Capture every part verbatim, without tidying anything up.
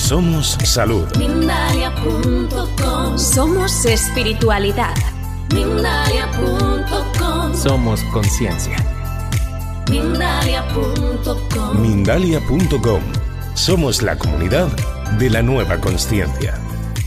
Somos salud. Mindalia punto com. Somos espiritualidad. Mindalia punto com. Somos conciencia. Mindalia punto com. Mindalia punto com. Somos la comunidad de la nueva consciencia.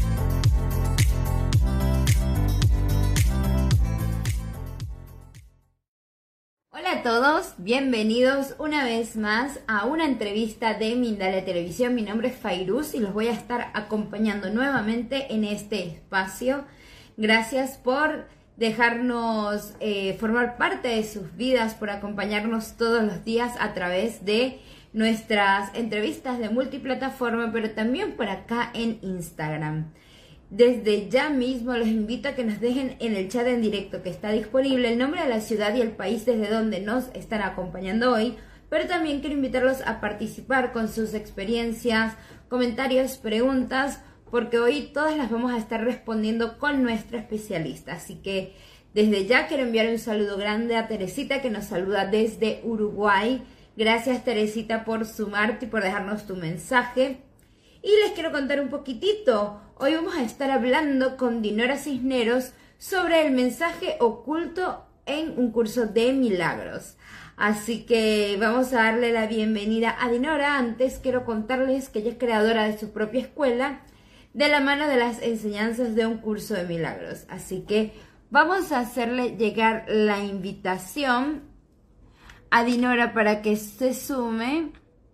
Hola a todos, bienvenidos una vez más a una entrevista de Mindalia Televisión. Mi nombre es Fairuz y los voy a estar acompañando nuevamente en este espacio. Gracias por dejarnos eh, formar parte de sus vidas, por acompañarnos todos los días a través de nuestras entrevistas de multiplataforma, pero también por acá en Instagram. Desde ya mismo los invito a que nos dejen en el chat en directo que está disponible el nombre de la ciudad y el país desde donde nos están acompañando hoy, pero también quiero invitarlos a participar con sus experiencias, comentarios, preguntas, porque hoy todas las vamos a estar respondiendo con nuestra especialista. Así que desde ya quiero enviar un saludo grande a Teresita, que nos saluda desde Uruguay. Gracias, Teresita, por sumarte y por dejarnos tu mensaje. Y les quiero contar un poquitito. Hoy vamos a estar hablando con Dinora Cisneros sobre el mensaje oculto en un curso de milagros. Así que vamos a darle la bienvenida a Dinora. Antes quiero contarles que ella es creadora de su propia escuela de la mano de las enseñanzas de un curso de milagros. Así que vamos a hacerle llegar la invitación a Dinora para que se sume.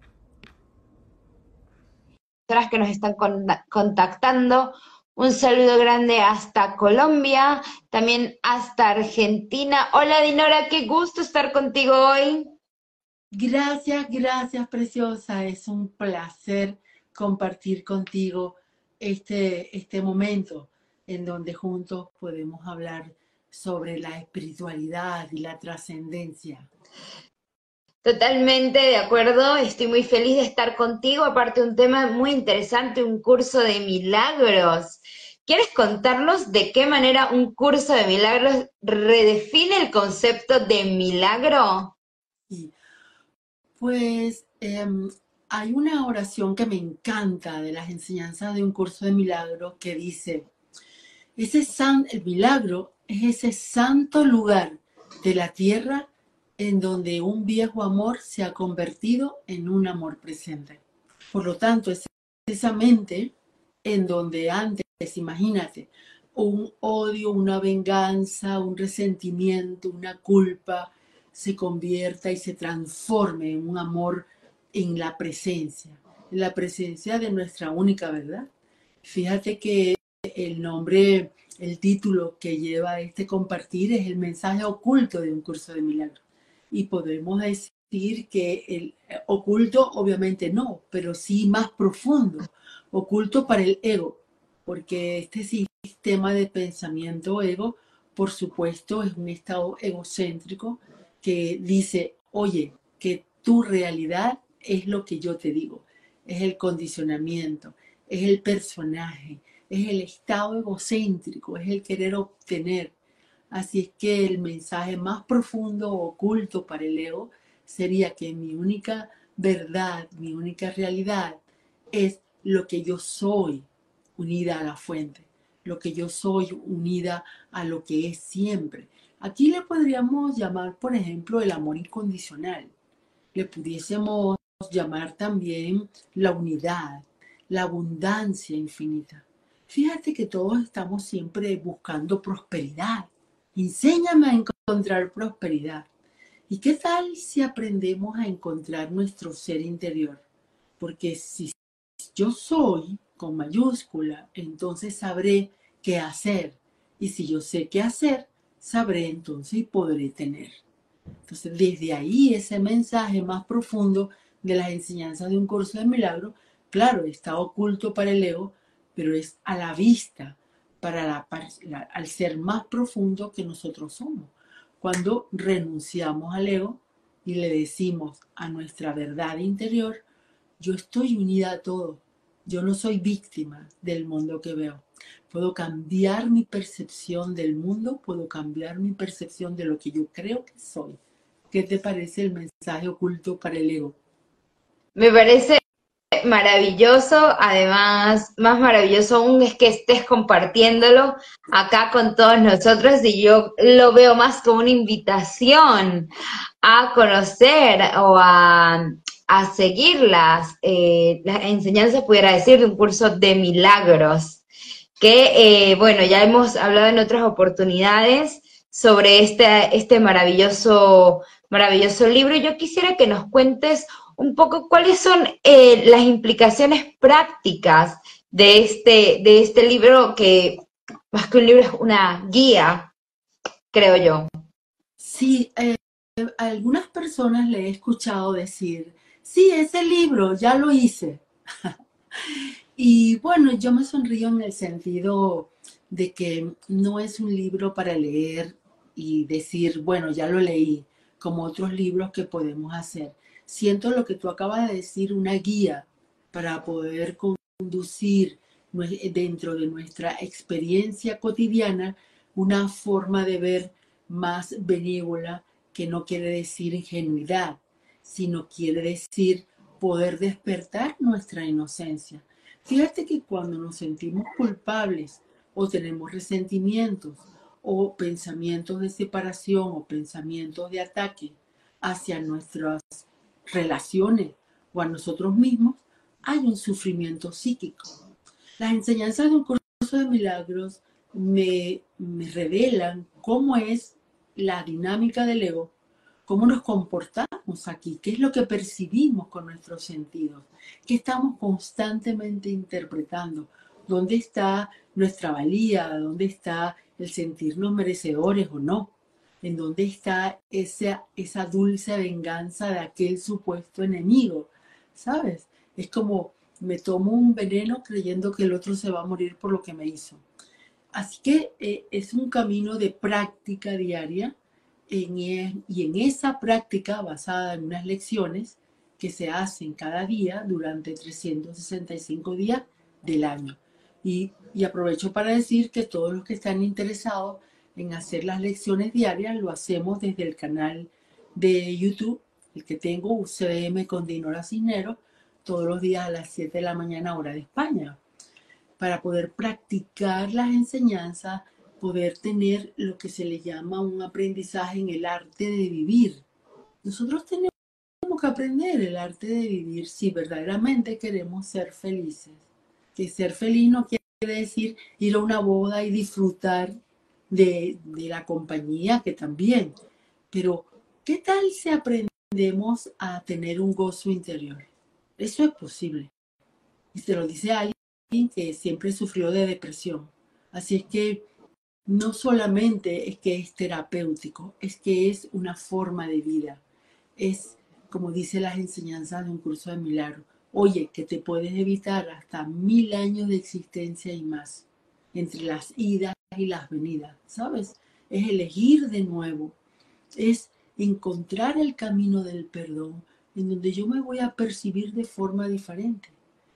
Que nos están contactando, un saludo grande hasta Colombia, también hasta Argentina. Hola Dinora, qué gusto estar contigo hoy. Gracias, gracias preciosa, es un placer compartir contigo este, este momento en donde juntos podemos hablar sobre la espiritualidad y la trascendencia. Totalmente de acuerdo, estoy muy feliz de estar contigo, aparte un tema muy interesante, un curso de milagros. ¿Quieres contarnos de qué manera un curso de milagros redefine el concepto de milagro? Sí. Pues eh, hay una oración que me encanta de las enseñanzas de un curso de milagros que dice, ese san, el milagro es ese santo lugar de la tierra en donde un viejo amor se ha convertido en un amor presente. Por lo tanto, es esa mente en donde antes, imagínate, un odio, una venganza, un resentimiento, una culpa, se convierta y se transforme en un amor en la presencia, en la presencia de nuestra única verdad. Fíjate que el nombre, el título que lleva este compartir es el mensaje oculto de un curso de milagros. Y podemos decir que el oculto, obviamente no, pero sí más profundo, oculto para el ego, porque este sistema de pensamiento ego, por supuesto, es un estado egocéntrico que dice, oye, que tu realidad es lo que yo te digo, es el condicionamiento, es el personaje, es el estado egocéntrico, es el querer obtener. Así es que el mensaje más profundo, oculto para el ego, sería que mi única verdad, mi única realidad es lo que yo soy unida a la fuente, lo que yo soy unida a lo que es siempre. Aquí le podríamos llamar, por ejemplo, el amor incondicional. Le pudiésemos llamar también la unidad, la abundancia infinita. Fíjate que todos estamos siempre buscando prosperidad. Enséñame a encontrar prosperidad. ¿Y qué tal si aprendemos a encontrar nuestro ser interior? Porque si yo soy con mayúscula, entonces sabré qué hacer. Y si yo sé qué hacer, sabré entonces y podré tener. Entonces, desde ahí ese mensaje más profundo de las enseñanzas de un curso de milagros, claro, está oculto para el ego, pero es a la vista para la, la, al ser más profundo que nosotros somos. Cuando renunciamos al ego y le decimos a nuestra verdad interior, yo estoy unida a todo, yo no soy víctima del mundo que veo. Puedo cambiar mi percepción del mundo, puedo cambiar mi percepción de lo que yo creo que soy. ¿Qué te parece el mensaje oculto para el ego? Me parece maravilloso, además, más maravilloso aún es que estés compartiéndolo acá con todos nosotros y yo lo veo más como una invitación a conocer o a, a seguir las, eh, las enseñanzas, pudiera decir, de un curso de milagros, que, eh, bueno, ya hemos hablado en otras oportunidades sobre este, este maravilloso, maravilloso libro. Yo quisiera que nos cuentes un poco cuáles son eh, las implicaciones prácticas de este, de este libro, que más que un libro es una guía, creo yo. Sí, eh, a algunas personas le he escuchado decir, sí, ese libro ya lo hice. Y bueno, yo me sonrío en el sentido de que no es un libro para leer y decir, bueno, ya lo leí, como otros libros que podemos hacer. Siento lo que tú acabas de decir, una guía para poder conducir dentro de nuestra experiencia cotidiana una forma de ver más benévola, que no quiere decir ingenuidad, sino quiere decir poder despertar nuestra inocencia. Fíjate que cuando nos sentimos culpables o tenemos resentimientos o pensamientos de separación o pensamientos de ataque hacia nuestras relaciones o a nosotros mismos, hay un sufrimiento psíquico. Las enseñanzas de un curso de milagros me, me revelan cómo es la dinámica del ego, cómo nos comportamos aquí, qué es lo que percibimos con nuestros sentidos, qué estamos constantemente interpretando, dónde está nuestra valía, dónde está el sentirnos merecedores o no, en dónde está esa, esa dulce venganza de aquel supuesto enemigo, ¿sabes? Es como me tomo un veneno creyendo que el otro se va a morir por lo que me hizo. Así que eh, es un camino de práctica diaria en, y en esa práctica basada en unas lecciones que se hacen cada día durante trescientos sesenta y cinco días del año. Y, y aprovecho para decir que todos los que están interesados en hacer las lecciones diarias lo hacemos desde el canal de YouTube, el que tengo, U C B M con Dinora Cisneros, todos los días a las siete de la mañana hora de España, para poder practicar las enseñanzas, poder tener lo que se le llama un aprendizaje en el arte de vivir. Nosotros tenemos que aprender el arte de vivir si verdaderamente queremos ser felices. Que ser feliz no quiere decir ir a una boda y disfrutar de, de la compañía, que también. Pero, ¿qué tal si aprendemos a tener un gozo interior? Eso es posible. Y se lo dice alguien que siempre sufrió de depresión. Así es que no solamente es que es terapéutico, es que es una forma de vida. Es, como dice las enseñanzas de un curso de milagro, oye, que te puedes evitar hasta mil años de existencia y más, entre las idas y las venidas, ¿sabes? Es elegir de nuevo, es encontrar el camino del perdón, en donde yo me voy a percibir de forma diferente.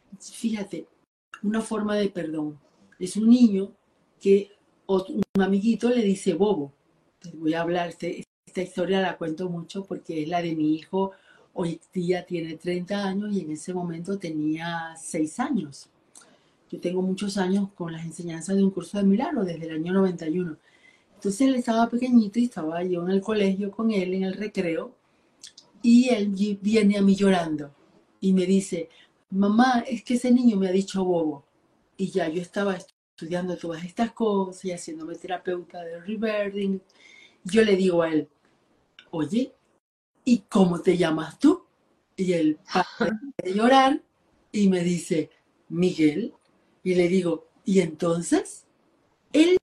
Fíjate, una forma de perdón es un niño que un amiguito le dice bobo. Te voy a hablar, este, esta historia la cuento mucho porque es la de mi hijo. Hoy día tiene treinta años y en ese momento tenía seis años. Yo tengo muchos años con las enseñanzas de un curso de milagros desde el año noventa y uno. Entonces él estaba pequeñito y estaba yo en el colegio con él en el recreo y él viene a mí llorando y me dice, mamá, es que ese niño me ha dicho bobo. Y ya yo estaba estudiando todas estas cosas y haciéndome terapeuta de rebirthing. Yo le digo a él, oye, ¿y cómo te llamas tú? Y él para de llorar y me dice, Miguel. Y le digo, ¿y entonces? Él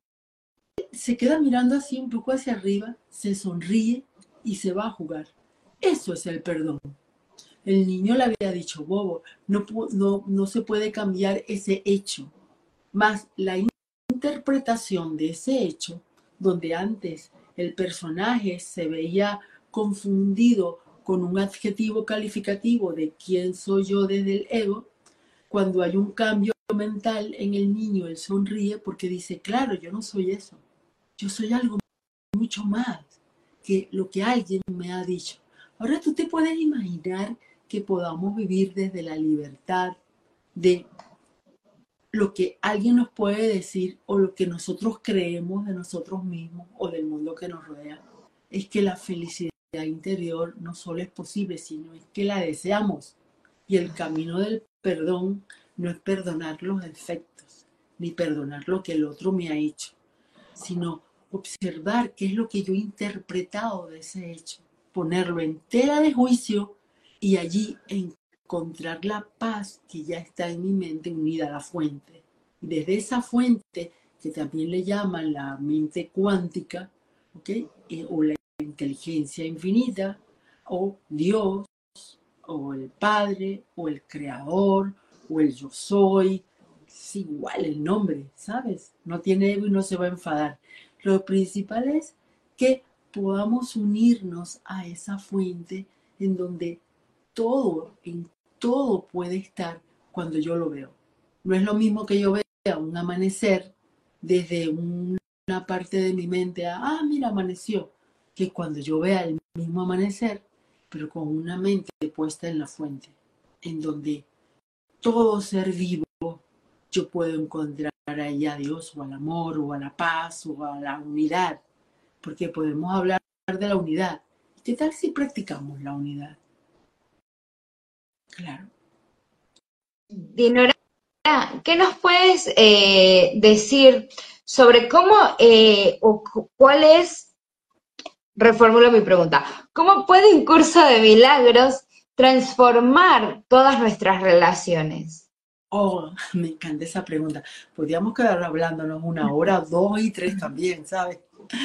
se queda mirando así un poco hacia arriba, se sonríe y se va a jugar. Eso es el perdón. El niño le había dicho bobo, no, no, no se puede cambiar ese hecho. Más la interpretación de ese hecho, donde antes el personaje se veía confundido con un adjetivo calificativo de quién soy yo desde el ego, cuando hay un cambio mental en el niño, él sonríe porque dice, claro, yo no soy eso. Yo soy algo mucho más que lo que alguien me ha dicho. Ahora tú te puedes imaginar que podamos vivir desde la libertad de lo que alguien nos puede decir o lo que nosotros creemos de nosotros mismos o del mundo que nos rodea. Es que la felicidad interior no solo es posible, sino es que la deseamos. Y el camino del perdón no es perdonar los defectos, ni perdonar lo que el otro me ha hecho, sino observar qué es lo que yo he interpretado de ese hecho, ponerlo en tela de juicio y allí encontrar la paz que ya está en mi mente unida a la fuente. Y desde esa fuente, que también le llaman la mente cuántica, ¿okay? eh, o la inteligencia infinita, o Dios, o el Padre, o el Creador, o el Yo Soy, es igual el nombre, ¿sabes? No tiene ego y no se va a enfadar. Lo principal es que podamos unirnos a esa fuente en donde todo, en todo puede estar cuando yo lo veo. No es lo mismo que yo vea un amanecer desde un, una parte de mi mente, a, ah, mira, amaneció, que cuando yo vea el mismo amanecer, pero con una mente puesta en la fuente, en donde todo ser vivo yo puedo encontrar ahí a Dios, o al amor, o a la paz, o a la unidad, porque podemos hablar de la unidad. ¿Qué tal si practicamos la unidad? Claro. Dinora, ¿qué nos puedes eh, decir sobre cómo eh, o cuál es, reformulo mi pregunta, cómo puede un curso de milagros transformar todas nuestras relaciones? Oh, me encanta esa pregunta. Podríamos quedar hablándonos una hora, dos y tres también, ¿sabes?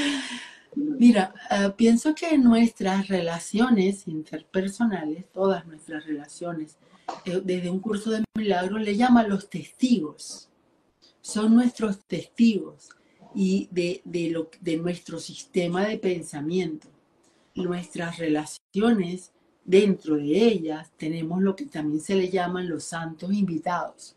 Mira, uh, pienso que nuestras relaciones interpersonales, todas nuestras relaciones, eh, desde un curso de milagros le llaman los testigos. Son nuestros testigos y de, de, lo, de nuestro sistema de pensamiento. Nuestras relaciones, dentro de ellas, tenemos lo que también se le llaman los santos invitados.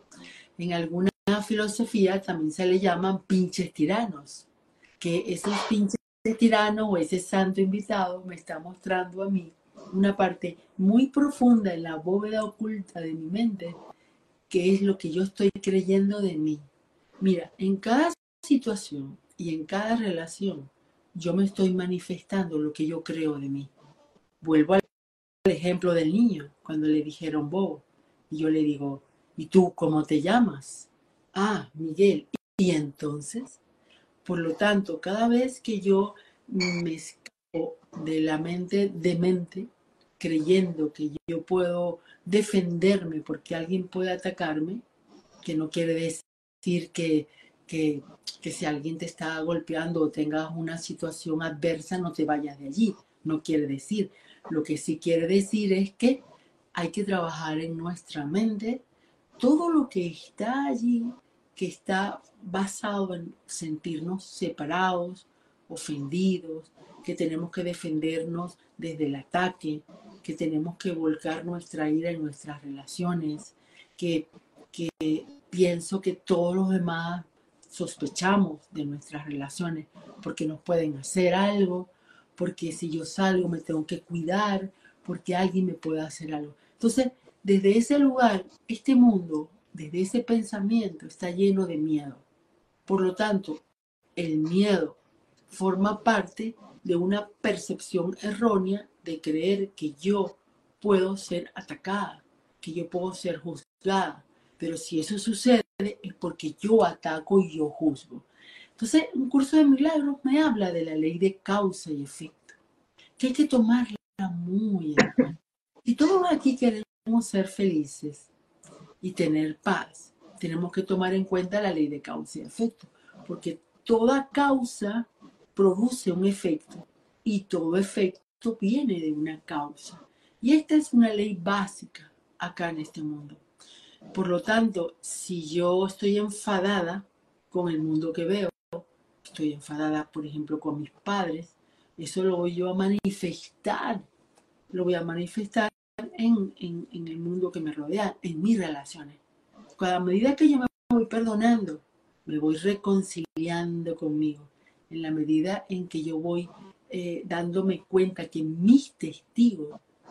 En alguna filosofía también se le llaman pinches tiranos, que esos pinches tiranos o ese santo invitado me está mostrando a mí una parte muy profunda en la bóveda oculta de mi mente, que es lo que yo estoy creyendo de mí. Mira, en cada situación y en cada relación, yo me estoy manifestando lo que yo creo de mí. Vuelvo al ejemplo del niño, cuando le dijeron bobo, y yo le digo, ¿y tú cómo te llamas? Ah, Miguel. ¿Y entonces? Por lo tanto, cada vez que yo me escapo de la mente demente, creyendo que yo puedo defenderme porque alguien puede atacarme, que no quiere decir que, que, que si alguien te está golpeando o tengas una situación adversa, no te vayas de allí. No quiere decir. Lo que sí quiere decir es que hay que trabajar en nuestra mente todo lo que está allí, que está basado en sentirnos separados, ofendidos, que tenemos que defendernos desde el ataque, que tenemos que volcar nuestra ira en nuestras relaciones, que, que pienso que todos los demás sospechamos de nuestras relaciones porque nos pueden hacer algo, porque si yo salgo me tengo que cuidar, porque alguien me puede hacer algo. Entonces, desde ese lugar, este mundo, desde ese pensamiento, está lleno de miedo. Por lo tanto, el miedo forma parte de una percepción errónea de creer que yo puedo ser atacada, que yo puedo ser juzgada. Pero si eso sucede es porque yo ataco y yo juzgo. Entonces, un curso de milagros me habla de la ley de causa y efecto, que hay que tomarla muy en cuenta. Si todos aquí queremos ser felices y tener paz, tenemos que tomar en cuenta la ley de causa y efecto, porque toda causa produce un efecto y todo efecto viene de una causa. Y esta es una ley básica acá en este mundo. Por lo tanto, si yo estoy enfadada con el mundo que veo, estoy enfadada, por ejemplo, con mis padres, eso lo voy yo a manifestar, lo voy a manifestar en, en, en el mundo que me rodea, en mis relaciones. Cada medida que yo me voy perdonando, me voy reconciliando conmigo, en la medida en que yo voy eh, dándome cuenta que mis testigos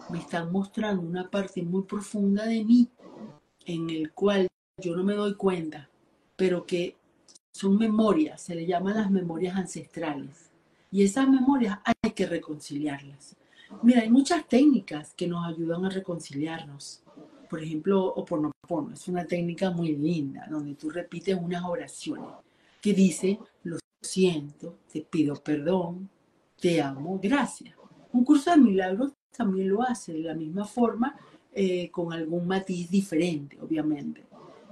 me están mostrando una parte muy profunda de mí, en el cual yo no me doy cuenta, pero que son memorias, se le llaman las memorias ancestrales. Y esas memorias hay que reconciliarlas. Mira, hay muchas técnicas que nos ayudan a reconciliarnos. Por ejemplo, Ho'oponopono es una técnica muy linda, donde tú repites unas oraciones que dicen, lo siento, te pido perdón, te amo, gracias. Un curso de milagros también lo hace de la misma forma, eh, con algún matiz diferente, obviamente.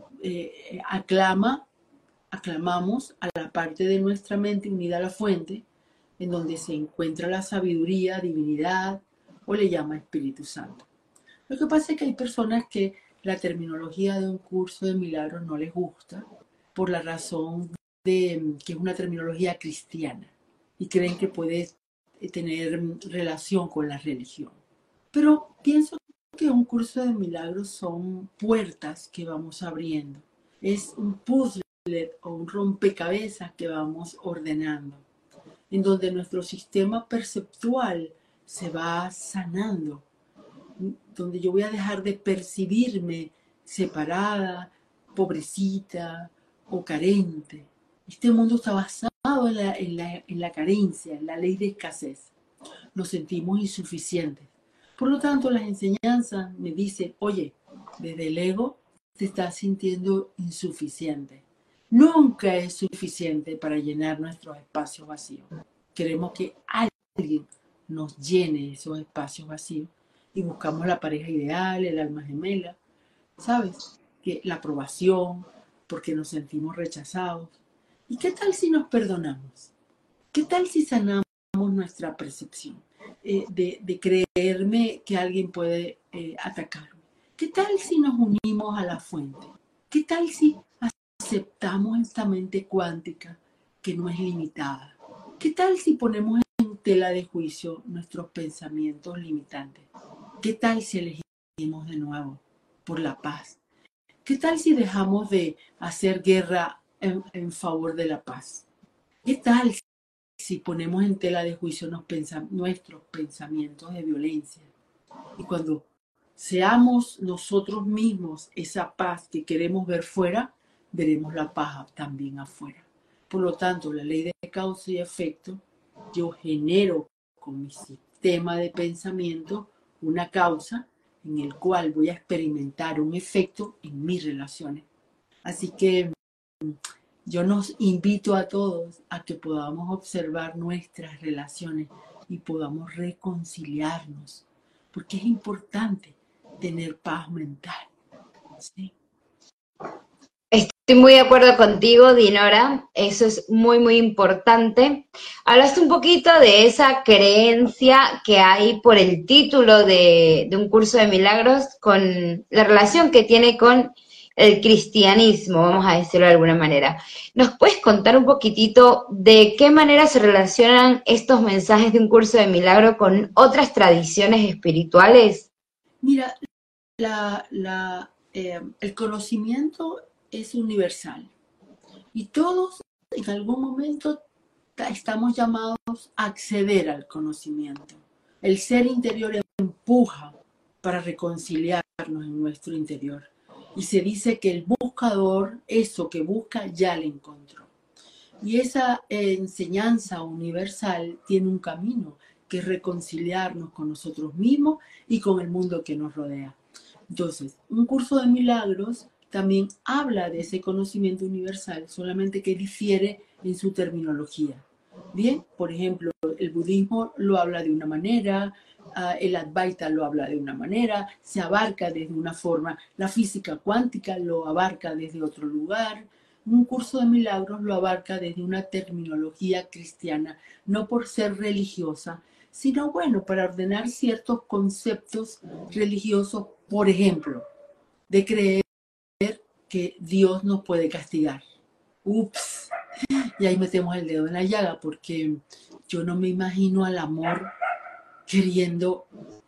Eh, aclama, aclamamos a la parte de nuestra mente unida a la fuente, en donde se encuentra la sabiduría, divinidad, o le llama Espíritu Santo. Lo que pasa es que hay personas que la terminología de un curso de milagros no les gusta, por la razón de que es una terminología cristiana, y creen que puede tener relación con la religión. Pero pienso que un curso de milagros son puertas que vamos abriendo. Es un puzzle o un rompecabezas que vamos ordenando, en donde nuestro sistema perceptual se va sanando, donde yo voy a dejar de percibirme separada, pobrecita o carente. Este mundo está basado en la, en la, en la carencia, en la ley de escasez. Nos sentimos insuficientes. Por lo tanto, las enseñanzas me dicen, oye, desde el ego te estás sintiendo insuficiente. Nunca es suficiente para llenar nuestros espacios vacíos. Queremos que alguien nos llene esos espacios vacíos y buscamos la pareja ideal, el alma gemela, ¿sabes? Que la aprobación, porque nos sentimos rechazados. ¿Y qué tal si nos perdonamos? ¿Qué tal si sanamos nuestra percepción eh, de, de creerme que alguien puede eh, atacarme? ¿Qué tal si nos unimos a la fuente? ¿Qué tal si aceptamos esta mente cuántica que no es limitada? ¿Qué tal si ponemos en tela de juicio nuestros pensamientos limitantes? ¿Qué tal si elegimos de nuevo por la paz? ¿Qué tal si dejamos de hacer guerra en, en favor de la paz? ¿Qué tal si ponemos en tela de juicio nos pensa, nuestros pensamientos de violencia? Y cuando seamos nosotros mismos esa paz que queremos ver fuera, veremos la paz también afuera. Por lo tanto, la ley de causa y efecto, yo genero con mi sistema de pensamiento una causa en el cual voy a experimentar un efecto en mis relaciones. Así que yo nos invito a todos a que podamos observar nuestras relaciones y podamos reconciliarnos, porque es importante tener paz mental, ¿sí? Estoy muy de acuerdo contigo, Dinora, eso es muy, muy importante. Hablaste un poquito de esa creencia que hay por el título de, de un curso de milagros con la relación que tiene con el cristianismo, vamos a decirlo de alguna manera. ¿Nos puedes contar un poquitito de qué manera se relacionan estos mensajes de un curso de milagro con otras tradiciones espirituales? Mira, la, la, eh, el conocimiento es universal y todos en algún momento estamos llamados a acceder al conocimiento. El ser interior empuja para reconciliarnos en nuestro interior y se dice que el buscador, eso que busca, ya lo encontró. Y esa eh, enseñanza universal tiene un camino, que es reconciliarnos con nosotros mismos y con el mundo que nos rodea. Entonces, un curso de milagros también habla de ese conocimiento universal, solamente que difiere en su terminología. Bien, por ejemplo, el budismo lo habla de una manera, uh, el Advaita lo habla de una manera, se abarca desde una forma, la física cuántica lo abarca desde otro lugar. Un curso de milagros lo abarca desde una terminología cristiana, no por ser religiosa, sino bueno, para ordenar ciertos conceptos religiosos, por ejemplo, de creer que Dios nos puede castigar. Ups, y ahí metemos el dedo en la llaga, porque yo no me imagino al amor queriendo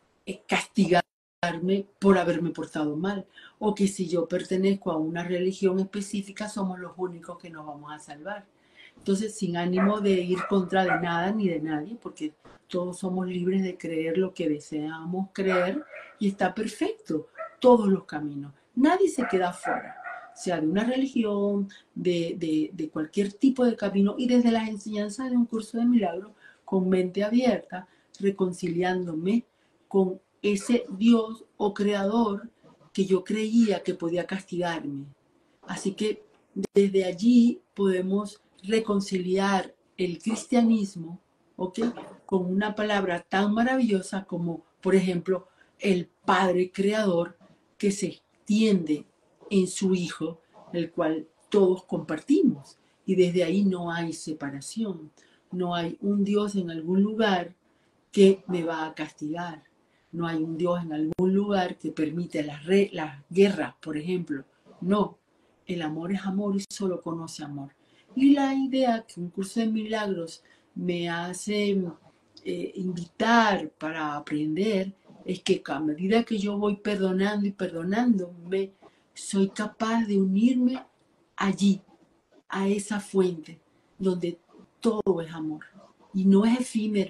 castigarme por haberme portado mal, o que si yo pertenezco a una religión específica somos los únicos que nos vamos a salvar. Entonces, sin ánimo de ir contra de nada ni de nadie, porque todos somos libres de creer lo que deseamos creer y está perfecto, todos los caminos. Nadie se queda fuera, sea de una religión, de, de, de cualquier tipo de camino, y desde las enseñanzas de un curso de milagros, con mente abierta, reconciliándome con ese Dios o creador que yo creía que podía castigarme. Así que desde allí podemos reconciliar el cristianismo, ¿ok?, con una palabra tan maravillosa como, por ejemplo, el Padre Creador que se extiende en su Hijo, el cual todos compartimos. Y desde ahí no hay separación. No hay un Dios en algún lugar que me va a castigar. No hay un Dios en algún lugar que permite las, re, las guerras, por ejemplo. No, el amor es amor y solo conoce amor. Y la idea que un curso de milagros me hace eh, invitar para aprender es que a medida que yo voy perdonando y perdonando, me, soy capaz de unirme allí, a esa fuente, donde todo es amor. Y no es efímero,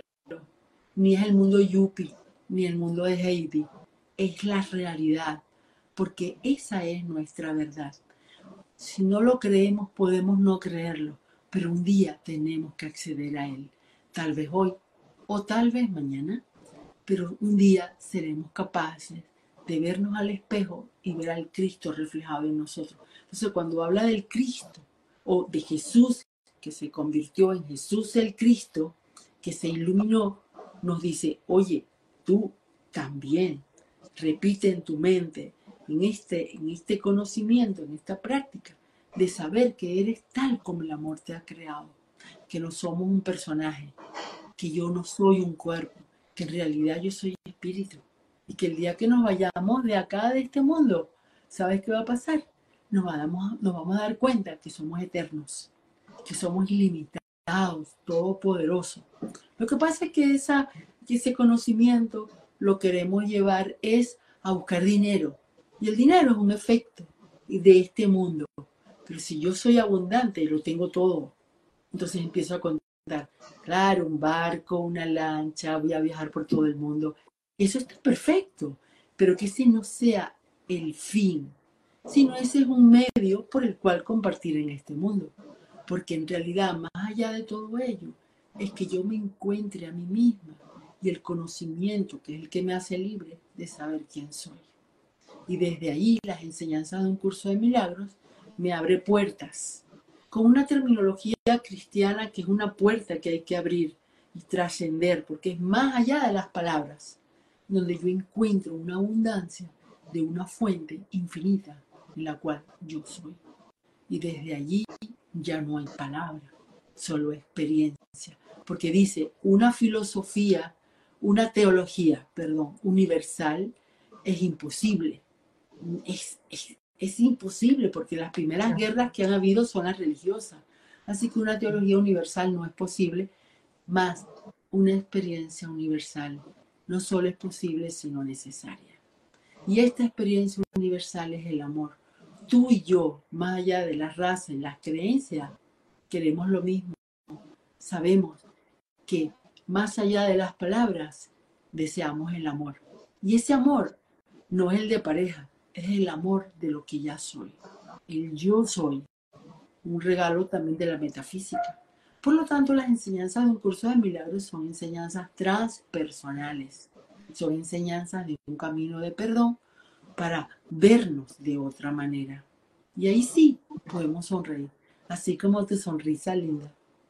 ni es el mundo yuppie, ni el mundo de Heidi. Es la realidad, porque esa es nuestra verdad. Si no lo creemos, podemos no creerlo, pero un día tenemos que acceder a él. Tal vez hoy, o tal vez mañana, pero un día seremos capaces de vernos al espejo y ver al Cristo reflejado en nosotros. Entonces, cuando habla del Cristo, o de Jesús, que se convirtió en Jesús el Cristo, que se iluminó, nos dice, oye, tú también, repite en tu mente, en este, en este conocimiento, en esta práctica, de saber que eres tal como el amor te ha creado, que no somos un personaje, que yo no soy un cuerpo, que en realidad yo soy espíritu, y que el día que nos vayamos de acá, de este mundo, ¿sabes qué va a pasar? Nos vamos, nos vamos a dar cuenta que somos eternos, que somos ilimitados, todopoderosos. Lo que pasa es que, esa, que ese conocimiento lo queremos llevar es a buscar dinero. Y el dinero es un efecto de este mundo. Pero si yo soy abundante y lo tengo todo, entonces empiezo a contar, claro, un barco, una lancha, voy a viajar por todo el mundo. Eso está perfecto, pero que ese no sea el fin, sino ese es un medio por el cual compartir en este mundo. Porque en realidad, más allá de todo ello, es que yo me encuentre a mí misma y el conocimiento, que es el que me hace libre de saber quién soy. Y desde ahí, las enseñanzas de un curso de milagros me abre puertas, con una terminología cristiana que es una puerta que hay que abrir y trascender, porque es más allá de las palabras, donde yo encuentro una abundancia de una fuente infinita en la cual yo soy. Y desde allí ya no hay palabra, solo experiencia. Porque dice, una filosofía, una teología, perdón, universal es imposible. Es, es, es imposible porque las primeras guerras que han habido son las religiosas. Así que una teología universal no es posible, más una experiencia universal no solo es posible, sino necesaria. Y esta experiencia universal es el amor. Tú y yo, más allá de las razas y las creencias, queremos lo mismo. Sabemos que más allá de las palabras, deseamos el amor. Y ese amor no es el de pareja, es el amor de lo que ya soy. El yo soy. Un regalo también de la metafísica. Por lo tanto, las enseñanzas de un curso de milagros son enseñanzas transpersonales. Son enseñanzas de un camino de perdón para vernos de otra manera. Y ahí sí podemos sonreír, así como tu sonrisa linda.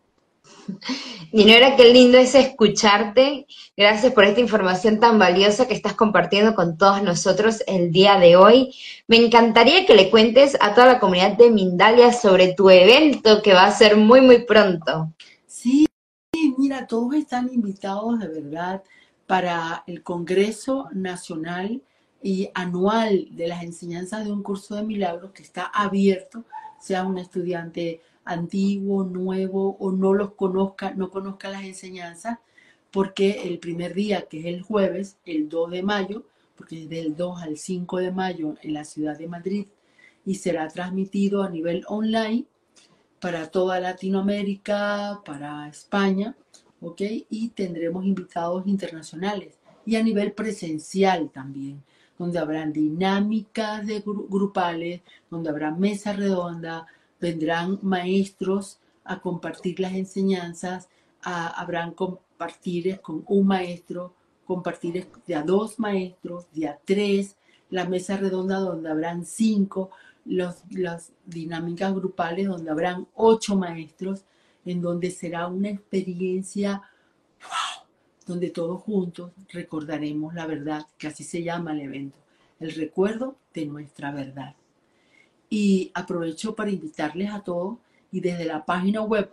Dinora, qué lindo es escucharte. Gracias por esta información tan valiosa que estás compartiendo con todos nosotros el día de hoy. Me encantaría que le cuentes a toda la comunidad de Mindalia sobre tu evento que va a ser muy, muy pronto. Sí, mira, todos están invitados de verdad para el Congreso Nacional y Anual de las Enseñanzas de un Curso de Milagros, que está abierto, sea un estudiante antiguo, nuevo o no los conozca, no conozca las enseñanzas, porque el primer día, que es el jueves, el dos de mayo, porque es del dos al cinco de mayo en la ciudad de Madrid y será transmitido a nivel online, para toda Latinoamérica, para España, ¿ok? Y tendremos invitados internacionales y a nivel presencial también, donde habrán dinámicas de gru- grupales, donde habrá mesa redonda, vendrán maestros a compartir las enseñanzas, a- habrán compartires con un maestro, compartires de a dos maestros, de a tres, la mesa redonda donde habrán cinco, los, las dinámicas grupales donde habrán ocho maestros, en donde será una experiencia donde todos juntos recordaremos la verdad, que así se llama el evento, el recuerdo de nuestra verdad. Y aprovecho para invitarles a todos y desde la página web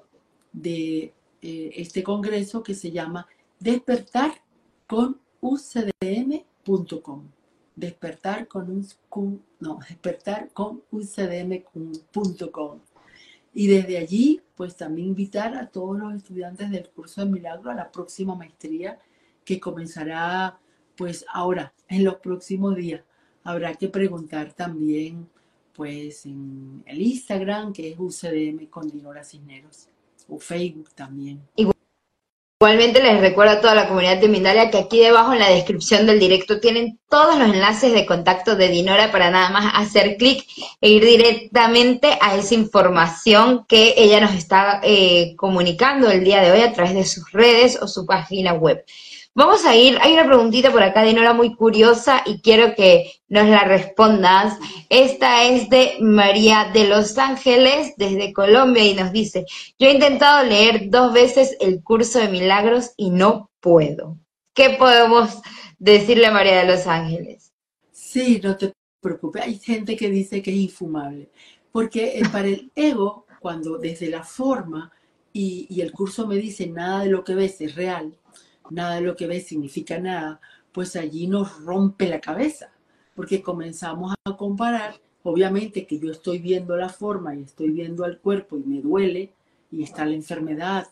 de eh, este congreso que se llama despertar con u c d m punto com. Despertar con un, con, no, despertar con u c d m punto com. Y desde allí, pues también invitar a todos los estudiantes del curso de Milagro a la próxima maestría que comenzará pues ahora, en los próximos días. Habrá que preguntar también pues en el Instagram, que es U C D M con Dinora Cisneros, o Facebook también. Igualmente les recuerdo a toda la comunidad de Mindalia que aquí debajo en la descripción del directo tienen todos los enlaces de contacto de Dinora para nada más hacer clic e ir directamente a esa información que ella nos está eh, comunicando el día de hoy a través de sus redes o su página web. Vamos a ir, hay una preguntita por acá, Dinora, muy curiosa y quiero que nos la respondas. Esta es de María de Los Ángeles, desde Colombia, y nos dice: yo he intentado leer dos veces el curso de milagros y no puedo. ¿Qué podemos decirle a María de Los Ángeles? Sí, no te preocupes, hay gente que dice que es infumable, porque eh, para el ego, cuando desde la forma y, y el curso me dice nada de lo que ves es real, nada de lo que ves significa nada, pues allí nos rompe la cabeza, porque comenzamos a comparar, obviamente que yo estoy viendo la forma y estoy viendo al cuerpo y me duele, y está la enfermedad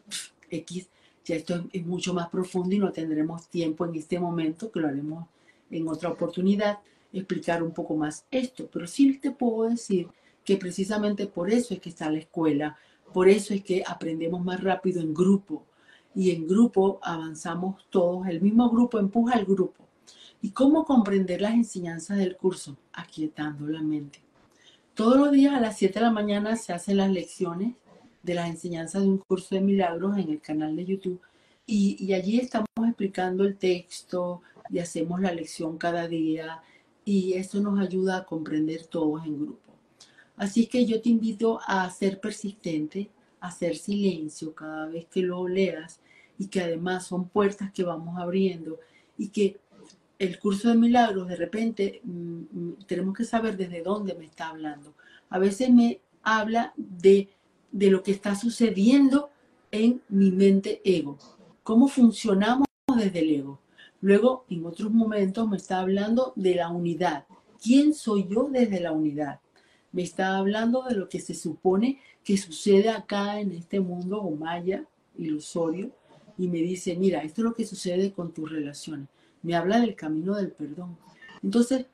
X, ya esto es mucho más profundo y no tendremos tiempo en este momento, que lo haremos en otra oportunidad, explicar un poco más esto, pero sí te puedo decir que precisamente por eso es que está la escuela, por eso es que aprendemos más rápido en grupo, y en grupo avanzamos todos, el mismo grupo empuja al grupo. ¿Y cómo comprender las enseñanzas del curso? Aquietando la mente. Todos los días a las siete de la mañana se hacen las lecciones de las enseñanzas de un curso de milagros en el canal de YouTube, y, y allí estamos explicando el texto y hacemos la lección cada día, y eso nos ayuda a comprender todos en grupo. Así que yo te invito a ser persistente, a hacer silencio cada vez que lo leas, y que además son puertas que vamos abriendo, y que el curso de milagros de repente mmm, tenemos que saber desde dónde me está hablando. A veces me habla de, de lo que está sucediendo en mi mente ego, cómo funcionamos desde el ego. Luego, en otros momentos me está hablando de la unidad. ¿Quién soy yo desde la unidad? Me está hablando de lo que se supone que sucede acá en este mundo o maya, ilusorio, y me dice, mira, esto es lo que sucede con tus relaciones. Me habla del camino del perdón. Entonces,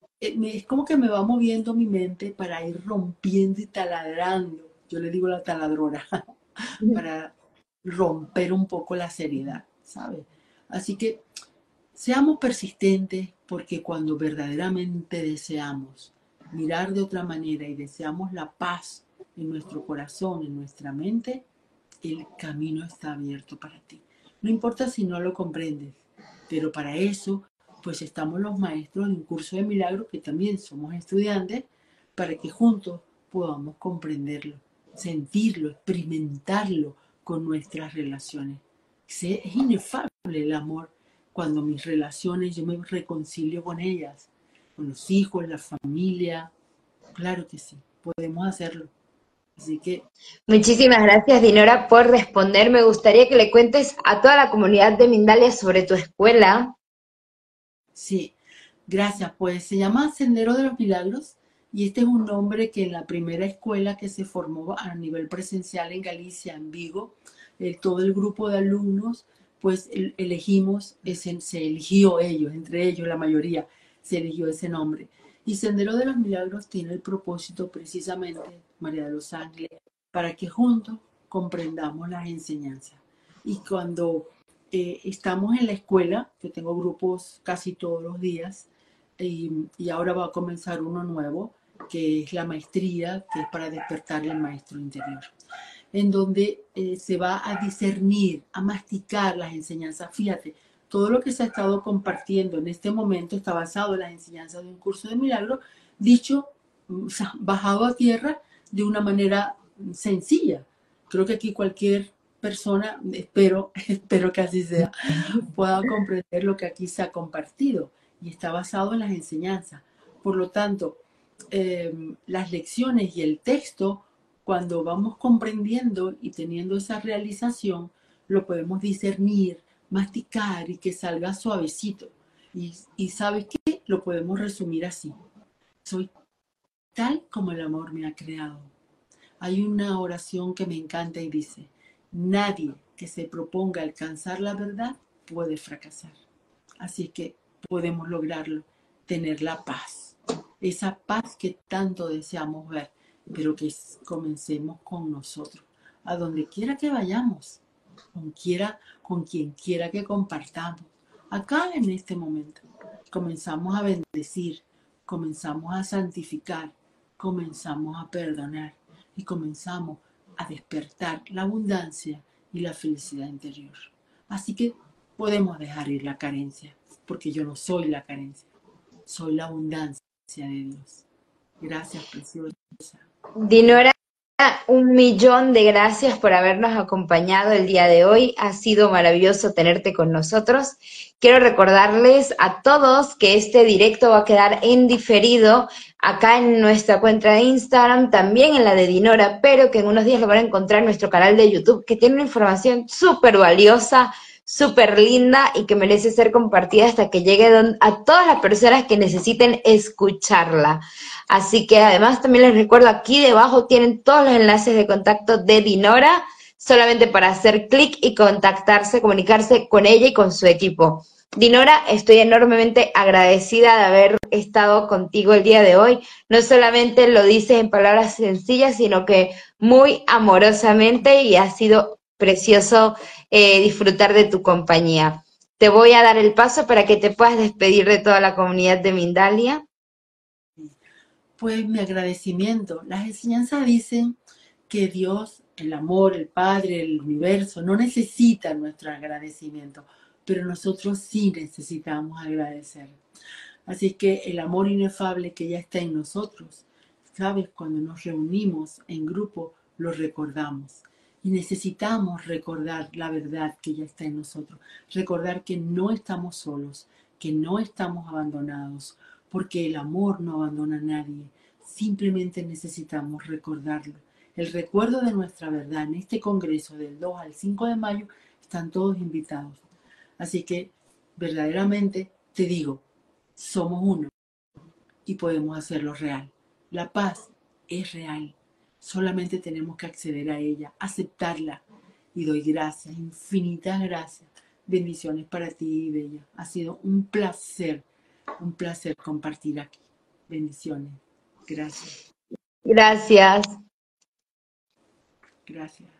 es como que me va moviendo mi mente para ir rompiendo y taladrando. Yo le digo la taladrora, para romper un poco la seriedad, ¿sabes? Así que seamos persistentes, porque cuando verdaderamente deseamos mirar de otra manera y deseamos la paz en nuestro corazón, en nuestra mente, el camino está abierto para ti. No importa si no lo comprendes, pero para eso, pues estamos los maestros de un curso de milagros que también somos estudiantes, para que juntos podamos comprenderlo, sentirlo, experimentarlo con nuestras relaciones. Es inefable el amor cuando mis relaciones, yo me reconcilio con ellas, con los hijos, la familia. Claro que sí, podemos hacerlo. Así que... Muchísimas gracias, Dinora, por responder. Me gustaría que le cuentes a toda la comunidad de Mindalia sobre tu escuela. Sí, gracias. Pues se llama Sendero de los Milagros, y este es un nombre que en la primera escuela que se formó a nivel presencial en Galicia, en Vigo, el, todo el grupo de alumnos, pues el, elegimos, ese, se eligió ellos, entre ellos la mayoría, se eligió ese nombre. Y Sendero de los Milagros tiene el propósito precisamente, María de Los Ángeles, para que juntos comprendamos las enseñanzas. Y cuando eh, estamos en la escuela, que tengo grupos casi todos los días, y, y ahora va a comenzar uno nuevo, que es la maestría, que es para despertar el maestro interior, en donde eh, se va a discernir, a masticar las enseñanzas. Fíjate, todo lo que se ha estado compartiendo en este momento está basado en las enseñanzas de un curso de milagros, dicho, o sea, bajado a tierra de una manera sencilla. Creo que aquí cualquier persona, espero, espero que así sea, pueda comprender lo que aquí se ha compartido y está basado en las enseñanzas. Por lo tanto, eh, las lecciones y el texto, cuando vamos comprendiendo y teniendo esa realización, lo podemos discernir, masticar y que salga suavecito. Y, y ¿sabes qué? Lo podemos resumir así. Soy tal como el amor me ha creado. Hay una oración que me encanta y dice, nadie que se proponga alcanzar la verdad puede fracasar. Así que podemos lograrlo, tener la paz. Esa paz que tanto deseamos ver, pero que comencemos con nosotros. A donde quiera que vayamos, con, quiera, con quien quiera que compartamos. Acá en este momento comenzamos a bendecir, comenzamos a santificar, comenzamos a perdonar y comenzamos a despertar la abundancia y la felicidad interior. Así que podemos dejar ir la carencia, porque yo no soy la carencia, soy la abundancia de Dios. Gracias, preciosa. Dinora, un millón de gracias por habernos acompañado el día de hoy. Ha sido maravilloso tenerte con nosotros. Quiero recordarles a todos que este directo va a quedar en diferido acá en nuestra cuenta de Instagram, también en la de Dinora, pero que en unos días lo van a encontrar en nuestro canal de YouTube, que tiene una información súper valiosa, súper linda y que merece ser compartida hasta que llegue a todas las personas que necesiten escucharla. Así que además también les recuerdo, aquí debajo tienen todos los enlaces de contacto de Dinora, solamente para hacer clic y contactarse, comunicarse con ella y con su equipo. Dinora, estoy enormemente agradecida de haber estado contigo el día de hoy. No solamente lo dices en palabras sencillas, sino que muy amorosamente, y ha sido precioso eh, disfrutar de tu compañía. Te voy a dar el paso para que te puedas despedir de toda la comunidad de Mindalia. Pues mi agradecimiento. Las enseñanzas dicen que Dios, el amor, el Padre, el universo, no necesita nuestro agradecimiento, pero nosotros sí necesitamos agradecer. Así que el amor inefable que ya está en nosotros, ¿sabes? Cuando nos reunimos en grupo, lo recordamos. Y necesitamos recordar la verdad que ya está en nosotros. Recordar que no estamos solos, que no estamos abandonados, porque el amor no abandona a nadie. Simplemente necesitamos recordarlo. El recuerdo de nuestra verdad en este congreso del dos al cinco de mayo están todos invitados. Así que verdaderamente te digo, somos uno y podemos hacerlo real. La paz es real. Solamente tenemos que acceder a ella, aceptarla. Y doy gracias, infinitas gracias. Bendiciones para ti, Bella. Ha sido un placer, un placer compartir aquí. Bendiciones. Gracias. Gracias. Gracias.